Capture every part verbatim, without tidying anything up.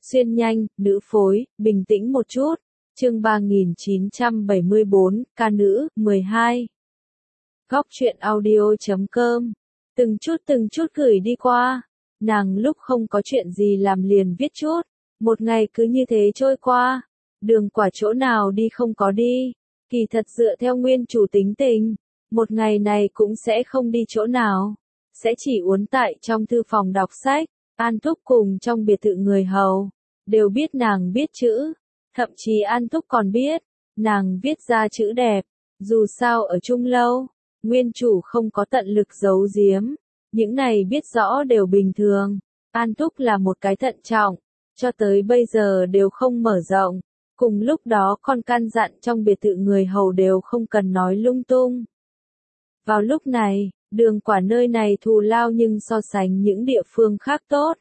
Xuyên nhanh, nữ phối, bình tĩnh một chút. Chương ba nghìn chín trăm bảy mươi bốn, ca nữ, mười hai. Góc truyện audio chấm com. Từng chút từng chút gửi đi qua. Nàng lúc không có chuyện gì làm liền viết chút. Một ngày cứ như thế trôi qua. Đường quả chỗ nào đi không có đi. Kỳ thật dựa theo nguyên chủ tính tình. Một ngày này cũng sẽ không đi chỗ nào. Sẽ chỉ uốn tại trong thư phòng đọc sách. An Thúc cùng trong biệt thự người hầu. Đều biết nàng biết chữ. Thậm chí An Thúc còn biết. Nàng viết ra chữ đẹp. Dù sao ở chung lâu. Nguyên chủ không có tận lực giấu giếm. Những này biết rõ đều bình thường. An Thúc là một cái thận trọng. Cho tới bây giờ đều không mở rộng. Cùng lúc đó con căn dặn trong biệt thự người hầu đều không cần nói lung tung. Vào lúc này, đường quả nơi này thù lao nhưng so sánh những địa phương khác tốt.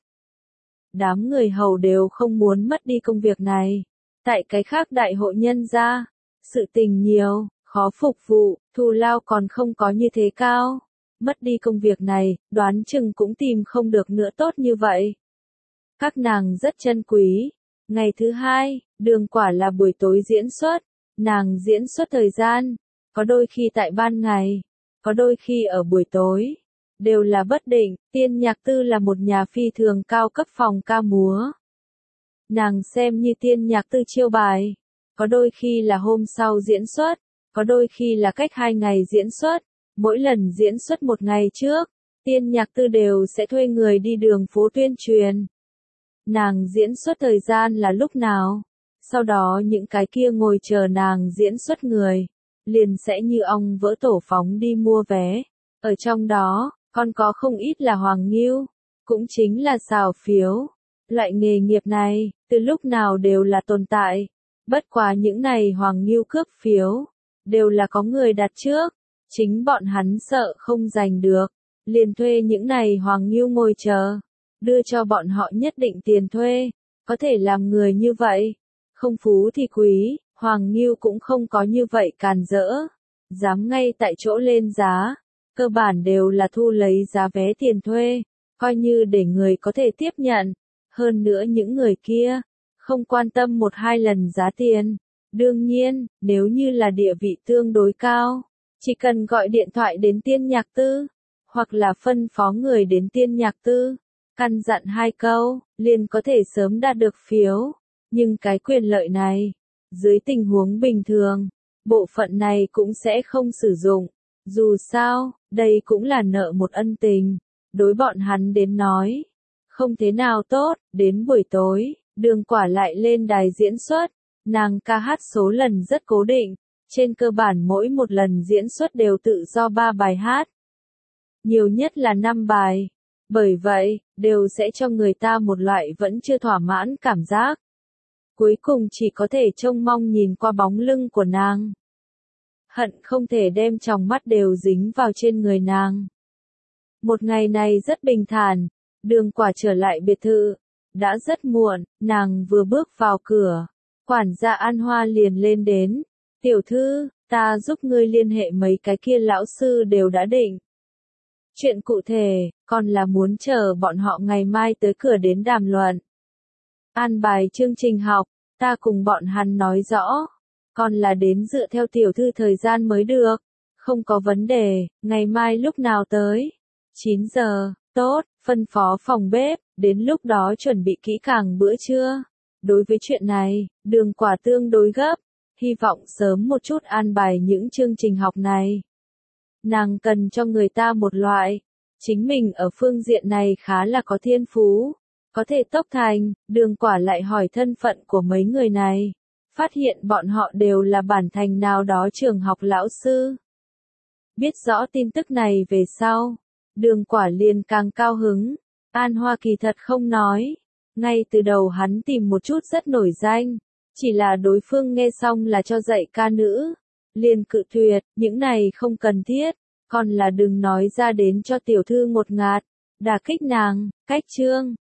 Đám người hầu đều không muốn mất đi công việc này. Tại cái khác đại hội nhân gia, sự tình nhiều, khó phục vụ, thù lao còn không có như thế cao. Mất đi công việc này, đoán chừng cũng tìm không được nữa tốt như vậy. Các nàng rất trân quý. Ngày thứ hai, đường quả là buổi tối diễn xuất. Nàng diễn xuất thời gian, có đôi khi tại ban ngày, có đôi khi ở buổi tối. Đều là bất định. Tiên Nhạc Tư là một nhà phi thường cao cấp phòng ca múa. Nàng xem như Tiên Nhạc Tư chiêu bài. Có đôi khi là hôm sau diễn xuất, có đôi khi là cách hai ngày diễn xuất. Mỗi lần diễn xuất một ngày trước, Tiên Nhạc Tư đều sẽ thuê người đi đường phố tuyên truyền. Nàng diễn xuất thời gian là lúc nào? Sau đó những cái kia ngồi chờ nàng diễn xuất người, liền sẽ như ong vỡ tổ phóng đi mua vé. Ở trong đó, còn có không ít là hoàng nghiêu, cũng chính là xào phiếu. Loại nghề nghiệp này, từ lúc nào đều là tồn tại. Bất quá những này hoàng nghiêu cướp phiếu, đều là có người đặt trước. Chính bọn hắn sợ không giành được, liền thuê những này hoàng nghiêu ngồi chờ, đưa cho bọn họ nhất định tiền thuê. Có thể làm người như vậy, không phú thì quý, hoàng nghiêu cũng không có như vậy càn rỡ. Dám ngay tại chỗ lên giá. Cơ bản đều là thu lấy giá vé tiền thuê, coi như để người có thể tiếp nhận. Hơn nữa những người kia, không quan tâm một hai lần giá tiền. Đương nhiên, nếu như là địa vị tương đối cao, chỉ cần gọi điện thoại đến Tiên Nhạc Tư, hoặc là phân phó người đến Tiên Nhạc Tư, căn dặn hai câu, liền có thể sớm đạt được phiếu. Nhưng cái quyền lợi này, dưới tình huống bình thường, bộ phận này cũng sẽ không sử dụng. Dù sao, đây cũng là nợ một ân tình, đối bọn hắn đến nói, không thế nào tốt. Đến buổi tối, đường quả lại lên đài diễn xuất, nàng ca hát số lần rất cố định, trên cơ bản mỗi một lần diễn xuất đều tự do ba bài hát, nhiều nhất là năm bài, bởi vậy, đều sẽ cho người ta một loại vẫn chưa thỏa mãn cảm giác. Cuối cùng chỉ có thể trông mong nhìn qua bóng lưng của nàng. Hận không thể đem tròng mắt đều dính vào trên người nàng. Một ngày này rất bình thản, đường quả trở lại biệt thự. Đã rất muộn, nàng vừa bước vào cửa. Quản gia An Hoa liền lên đến. Tiểu thư, ta giúp ngươi liên hệ mấy cái kia lão sư đều đã định. Chuyện cụ thể, còn là muốn chờ bọn họ ngày mai tới cửa đến đàm luận. An bài chương trình học, ta cùng bọn hắn nói rõ. Còn là đến dựa theo tiểu thư thời gian mới được. Không có vấn đề, ngày mai lúc nào tới? chín giờ, tốt, phân phó phòng bếp, đến lúc đó chuẩn bị kỹ càng bữa trưa. Đối với chuyện này, đường quả tương đối gấp, hy vọng sớm một chút an bài những chương trình học này. Nàng cần cho người ta một loại, chính mình ở phương diện này khá là có thiên phú, có thể tốc thành. Đường quả lại hỏi thân phận của mấy người này. Phát hiện bọn họ đều là bản thành nào đó trường học lão sư. Biết rõ tin tức này về sau, đường quả liền càng cao hứng. An Hoa kỳ thật không nói. Ngay từ đầu hắn tìm một chút rất nổi danh. Chỉ là đối phương nghe xong là cho dạy ca nữ. Liền cự tuyệt, những này không cần thiết. Còn là đừng nói ra đến cho tiểu thư ngột ngạt. Đả kích nàng, cách chương.